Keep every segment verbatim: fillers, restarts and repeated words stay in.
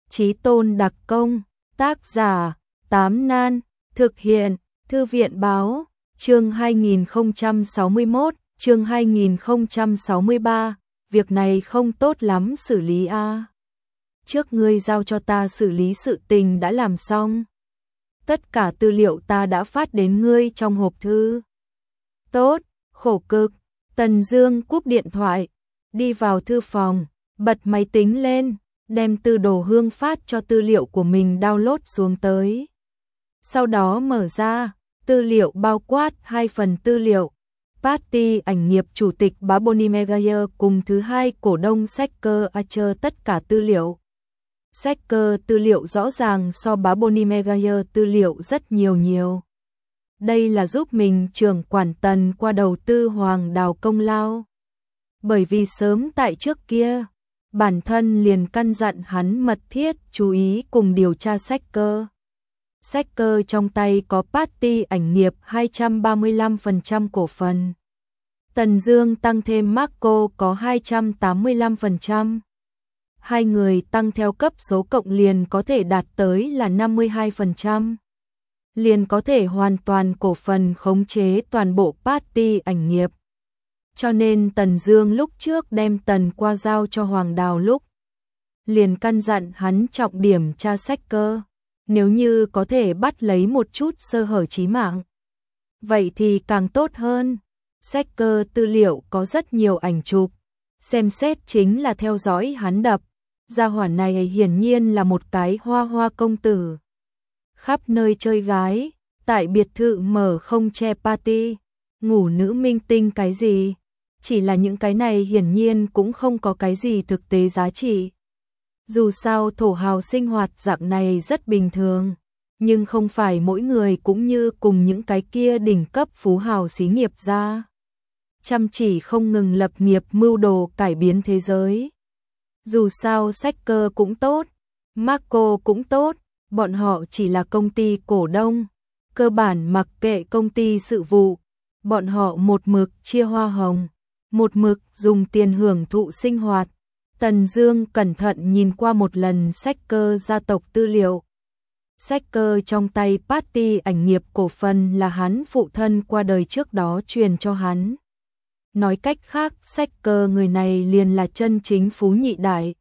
Chí Tôn đặc công, tác giả, Tám Nan, thực hiện, Thư viện báo, chương hai nghìn không trăm sáu mươi mốt, chương hai nghìn không trăm sáu mươi ba, việc này không tốt lắm xử lý a. Trước ngươi giao cho ta xử lý sự tình đã làm xong. Tất cả tư liệu ta đã phát đến ngươi trong hộp thư. Tốt, khổ cực. Tần Dương cúp điện thoại, đi vào thư phòng, bật máy tính lên, đem Tư Đồ Hương phát cho tư liệu của mình download xuống tới. Sau đó mở ra, tư liệu bao quát hai phần tư liệu. Party ảnh nghiệp chủ tịch Baboni Megayer cùng thứ hai cổ đông Secker Archer tất cả tư liệu. Secker tư liệu rõ ràng so Baboni Megayer tư liệu rất nhiều nhiều. Đây là giúp mình trưởng quản Tần qua đầu tư Hoàng Đào công lao. Bởi vì sớm tại trước kia, bản thân liền căn dặn hắn mật thiết chú ý cùng điều tra Secker. Secker trong tay có Party ảnh nghiệp hai trăm ba mươi lăm phần trăm cổ phần. Tần Dương tăng thêm Marco có hai trăm tám mươi lăm phần trăm. Hai người tăng theo cấp số cộng liền có thể đạt tới là năm mươi hai phần trăm. Liền có thể hoàn toàn cổ phần khống chế toàn bộ Party ảnh nghiệp. Cho nên Tần Dương lúc trước đem Tần qua giao cho Hoàng Đào lúc, liền căn dặn hắn trọng điểm tra Secker, nếu như có thể bắt lấy một chút sơ hở chí mạng. Vậy thì càng tốt hơn. Secker tư liệu có rất nhiều ảnh chụp, xem xét chính là theo dõi hắn đập. Gia hỏa này hiển nhiên là một cái hoa hoa công tử. Khắp nơi chơi gái, tại biệt thự mở không che party, ngủ nữ minh tinh cái gì. Chỉ là những cái này hiển nhiên cũng không có cái gì thực tế giá trị. Dù sao thổ hào sinh hoạt dạng này rất bình thường, nhưng không phải mỗi người cũng như cùng những cái kia đỉnh cấp phú hào xí nghiệp ra. Chăm chỉ không ngừng lập nghiệp mưu đồ cải biến thế giới. Dù sao Secker cũng tốt, Marco cũng tốt, bọn họ chỉ là công ty cổ đông, cơ bản mặc kệ công ty sự vụ, bọn họ một mực chia hoa hồng, một mực dùng tiền hưởng thụ sinh hoạt. Tần Dương cẩn thận nhìn qua một lần Secker gia tộc tư liệu. Secker trong tay Party ảnh nghiệp cổ phần là hắn phụ thân qua đời trước đó truyền cho hắn. Nói cách khác, Secker người này liền là chân chính phú nhị đại.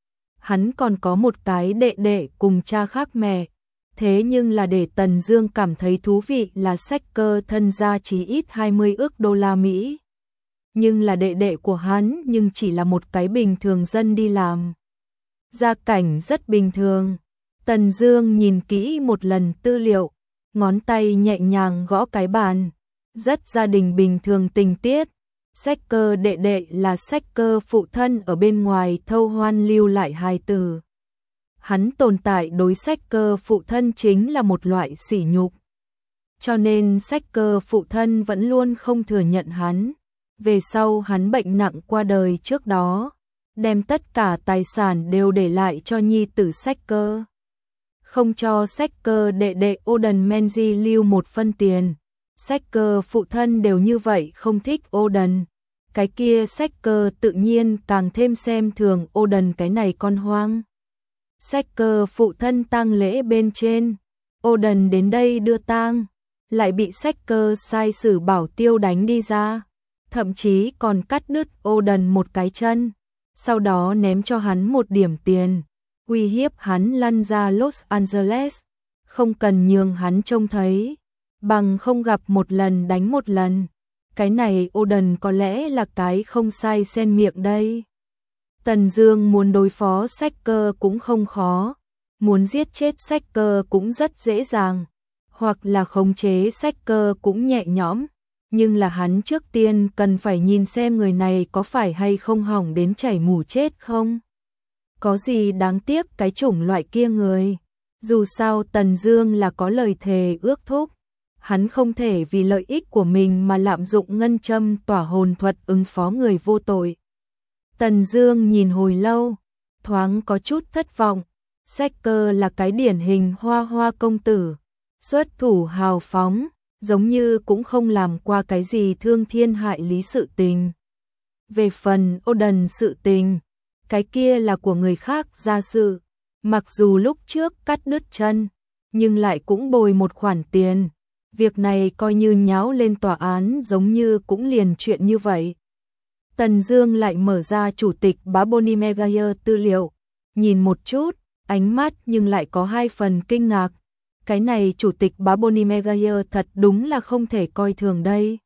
Hắn còn có một cái đệ đệ cùng cha khác mẹ. Thế nhưng là để Tần Dương cảm thấy thú vị là Secker thân gia chí ít hai mươi ức đô la Mỹ. Nhưng là đệ đệ của hắn nhưng chỉ là một cái bình thường dân đi làm. Gia cảnh rất bình thường. Tần Dương nhìn kỹ một lần tư liệu, ngón tay nhẹ nhàng gõ cái bàn. Rất gia đình bình thường tình tiết. Secker đệ đệ là Secker phụ thân ở bên ngoài thâu hoan lưu lại hài tử. Hắn tồn tại đối Secker phụ thân chính là một loại sỉ nhục. Cho nên Secker phụ thân vẫn luôn không thừa nhận hắn. Về sau hắn bệnh nặng qua đời trước đó, đem tất cả tài sản đều để lại cho nhi tử Secker. Không cho Secker đệ đệ Odin Menzi lưu một phân tiền. Secker phụ thân đều như vậy không thích Odin. Cái kia Secker tự nhiên càng thêm xem thường Odin cái này con hoang. Secker phụ thân tang lễ bên trên, Odin đến đây đưa tang, lại bị Secker sai sử bảo tiêu đánh đi ra. Thậm chí còn cắt đứt Odin một cái chân, sau đó ném cho hắn một điểm tiền, uy hiếp hắn lăn ra Los Angeles, không cần nhường hắn trông thấy, bằng không gặp một lần đánh một lần. Cái này Odin có lẽ là cái không sai xen miệng đây. Tần Dương muốn đối phó Secker cũng không khó, muốn giết chết Secker cũng rất dễ dàng, hoặc là khống chế Secker cũng nhẹ nhõm. Nhưng là hắn trước tiên cần phải nhìn xem người này có phải hay không hỏng đến chảy mù chết không. Có gì đáng tiếc cái chủng loại kia người. Dù sao Tần Dương là có lời thề ước thúc. Hắn không thể vì lợi ích của mình mà lạm dụng ngân châm tỏa hồn thuật ứng phó người vô tội. Tần Dương nhìn hồi lâu, thoáng có chút thất vọng. Secker là cái điển hình hoa hoa công tử, xuất thủ hào phóng, giống như cũng không làm qua cái gì thương thiên hại lý sự tình. Về phần Odin sự tình, cái kia là của người khác ra sự, Mặc dù lúc trước cắt đứt chân, nhưng lại cũng bồi một khoản tiền. Việc này coi như nháo lên tòa án giống như cũng liền chuyện như vậy. Tần Dương lại mở ra chủ tịch Barbony Maguire tư liệu, nhìn một chút, ánh mắt nhưng lại có hai phần kinh ngạc. Cái này chủ tịch Barbony Maguire thật đúng là không thể coi thường đây.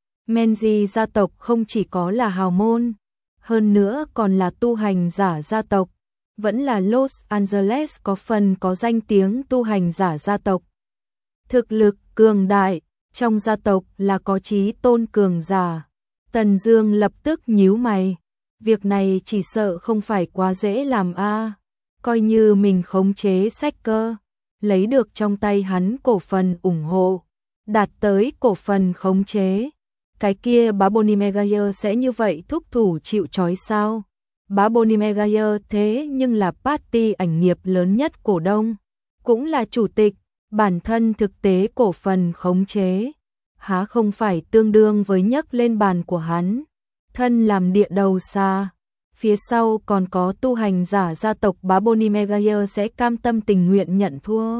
Menzies gia tộc không chỉ có là hào môn, hơn nữa còn là tu hành giả gia tộc, vẫn là Los Angeles có phần có danh tiếng tu hành giả gia tộc. Thực lực cường đại, trong gia tộc là có chí tôn cường giả. Tần Dương lập tức nhíu mày, việc này chỉ sợ không phải quá dễ làm a. Coi như mình khống chế sách cơ, lấy được trong tay hắn cổ phần ủng hộ, đạt tới cổ phần khống chế, cái kia Barbony Maguire sẽ như vậy thúc thủ chịu trói sao? Barbony Maguire thế nhưng là party ảnh nghiệp lớn nhất cổ đông, cũng là chủ tịch, bản thân thực tế cổ phần khống chế, há không phải tương đương với nhấc lên bàn của hắn, thân làm địa đầu xa. Phía sau còn có tu hành giả gia tộc Barbony Maguire sẽ cam tâm tình nguyện nhận thua.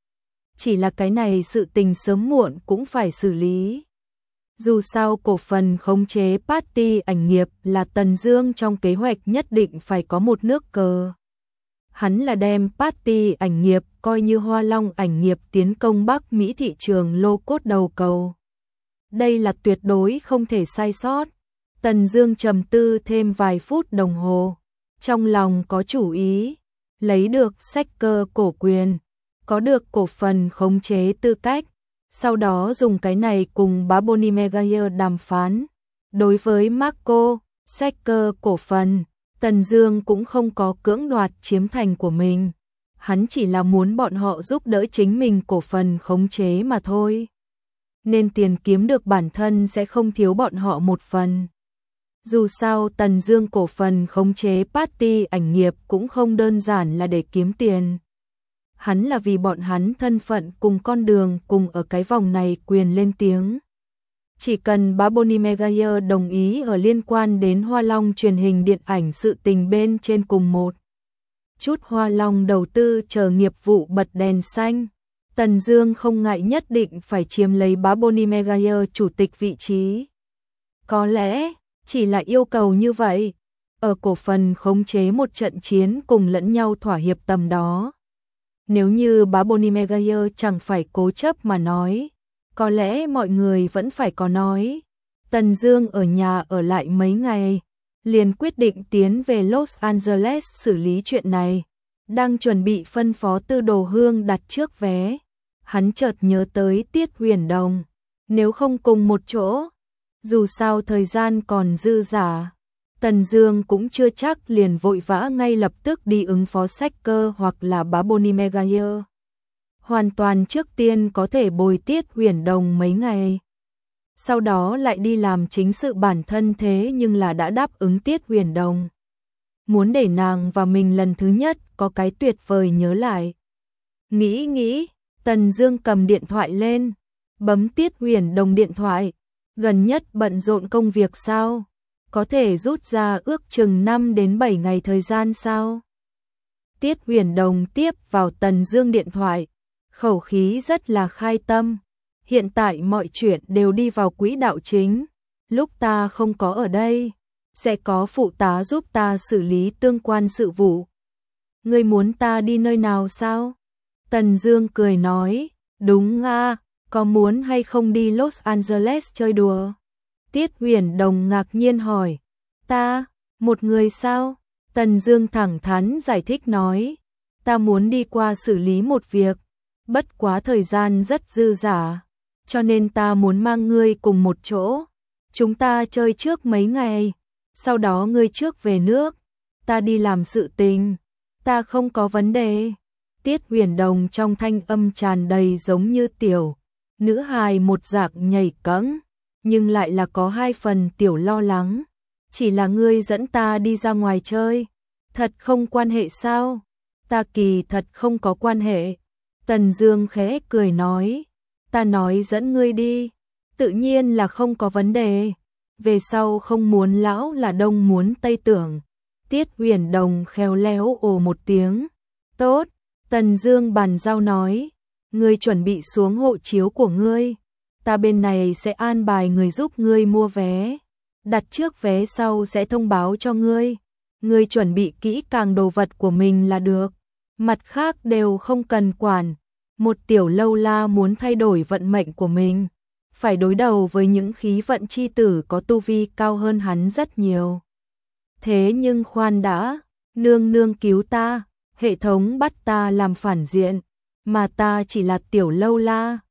Chỉ là cái này sự tình sớm muộn cũng phải xử lý. Dù sao cổ phần khống chế party ảnh nghiệp là Tần Dương trong kế hoạch nhất định phải có một nước cờ. Hắn là đem party ảnh nghiệp coi như Hoa Long ảnh nghiệp tiến công Bắc Mỹ thị trường lô cốt đầu cầu. Đây là tuyệt đối không thể sai sót. Tần Dương trầm tư thêm vài phút đồng hồ, trong lòng có chủ ý, lấy được sách cơ cổ quyền, có được cổ phần khống chế tư cách, sau đó dùng cái này cùng Barbony Maguire đàm phán. Đối với Marco, sách cơ cổ phần, Tần Dương cũng không có cưỡng đoạt chiếm thành của mình, hắn chỉ là muốn bọn họ giúp đỡ chính mình cổ phần khống chế mà thôi. Nên tiền kiếm được bản thân sẽ không thiếu bọn họ một phần. Dù sao Tần Dương cổ phần khống chế party ảnh nghiệp cũng không đơn giản là để kiếm tiền. Hắn là vì bọn hắn thân phận cùng con đường cùng ở cái vòng này quyền lên tiếng. Chỉ cần Barbony Maguire đồng ý ở liên quan đến Hoa Long truyền hình điện ảnh sự tình bên trên cùng một chút Hoa Long đầu tư chờ nghiệp vụ bật đèn xanh, Tần Dương không ngại nhất định phải chiếm lấy Barbony Maguire chủ tịch vị trí. Có lẽ chỉ là yêu cầu như vậy, ở cổ phần khống chế một trận chiến cùng lẫn nhau thỏa hiệp tầm đó. Nếu như Barbony Maguire chẳng phải cố chấp mà nói, có lẽ mọi người vẫn phải có nói. Tần Dương ở nhà ở lại mấy ngày, liền quyết định tiến về Los Angeles xử lý chuyện này. Đang chuẩn bị phân phó Tư Đồ Hương đặt trước vé, hắn chợt nhớ tới Tiết Huyền Đồng, nếu không cùng một chỗ, dù sao thời gian còn dư dả, Tần Dương cũng chưa chắc liền vội vã ngay lập tức đi ứng phó sách cơ hoặc là Barbony Maguire. Hoàn toàn trước tiên có thể bồi Tiết Huyền Đồng mấy ngày, sau đó lại đi làm chính sự bản thân, thế nhưng là đã đáp ứng Tiết Huyền Đồng. Muốn để nàng và mình lần thứ nhất có cái tuyệt vời nhớ lại. Nghĩ nghĩ, Tần Dương cầm điện thoại lên, bấm Tiết Huyền Đồng điện thoại. Gần nhất bận rộn công việc sao? Có thể rút ra ước chừng năm đến bảy ngày thời gian sao? Tiết Huyền Đồng tiếp vào Tần Dương điện thoại, khẩu khí rất là khai tâm. Hiện tại mọi chuyện đều đi vào quỹ đạo chính, lúc ta không có ở đây, sẽ có phụ tá giúp ta xử lý tương quan sự vụ. Ngươi muốn ta đi nơi nào sao? Tần Dương cười nói, đúng a, có muốn hay không đi Los Angeles chơi đùa? Tiết Huyền Đồng ngạc nhiên hỏi, ta, một người sao? Tần Dương thẳng thắn giải thích nói, ta muốn đi qua xử lý một việc, bất quá thời gian rất dư dả, cho nên ta muốn mang ngươi cùng một chỗ. Chúng ta chơi trước mấy ngày, sau đó ngươi trước về nước, ta đi làm sự tình, ta không có vấn đề. Tiết Huyền Đồng trong thanh âm tràn đầy giống như tiểu nữ hài một dạng nhảy cẫng, nhưng lại là có hai phần tiểu lo lắng. Chỉ là ngươi dẫn ta đi ra ngoài chơi, thật không quan hệ sao? Ta kỳ thật không có quan hệ. Tần Dương khẽ cười nói, ta nói dẫn ngươi đi, tự nhiên là không có vấn đề. Về sau không muốn lão là đông muốn tây tưởng. Tiết Huyền Đồng khéo léo ồ một tiếng, Tốt, Tần Dương bàn giao nói, ngươi chuẩn bị xuống hộ chiếu của ngươi, ta bên này sẽ an bài người giúp ngươi mua vé, đặt trước vé sau sẽ thông báo cho ngươi, ngươi chuẩn bị kỹ càng đồ vật của mình là được, mặt khác đều không cần quản. Một tiểu lâu la muốn thay đổi vận mệnh của mình, phải đối đầu với những khí vận chi tử có tu vi cao hơn hắn rất nhiều. Thế nhưng khoan đã, nương nương cứu ta, hệ thống bắt ta làm phản diện, mà ta chỉ là tiểu lâu la,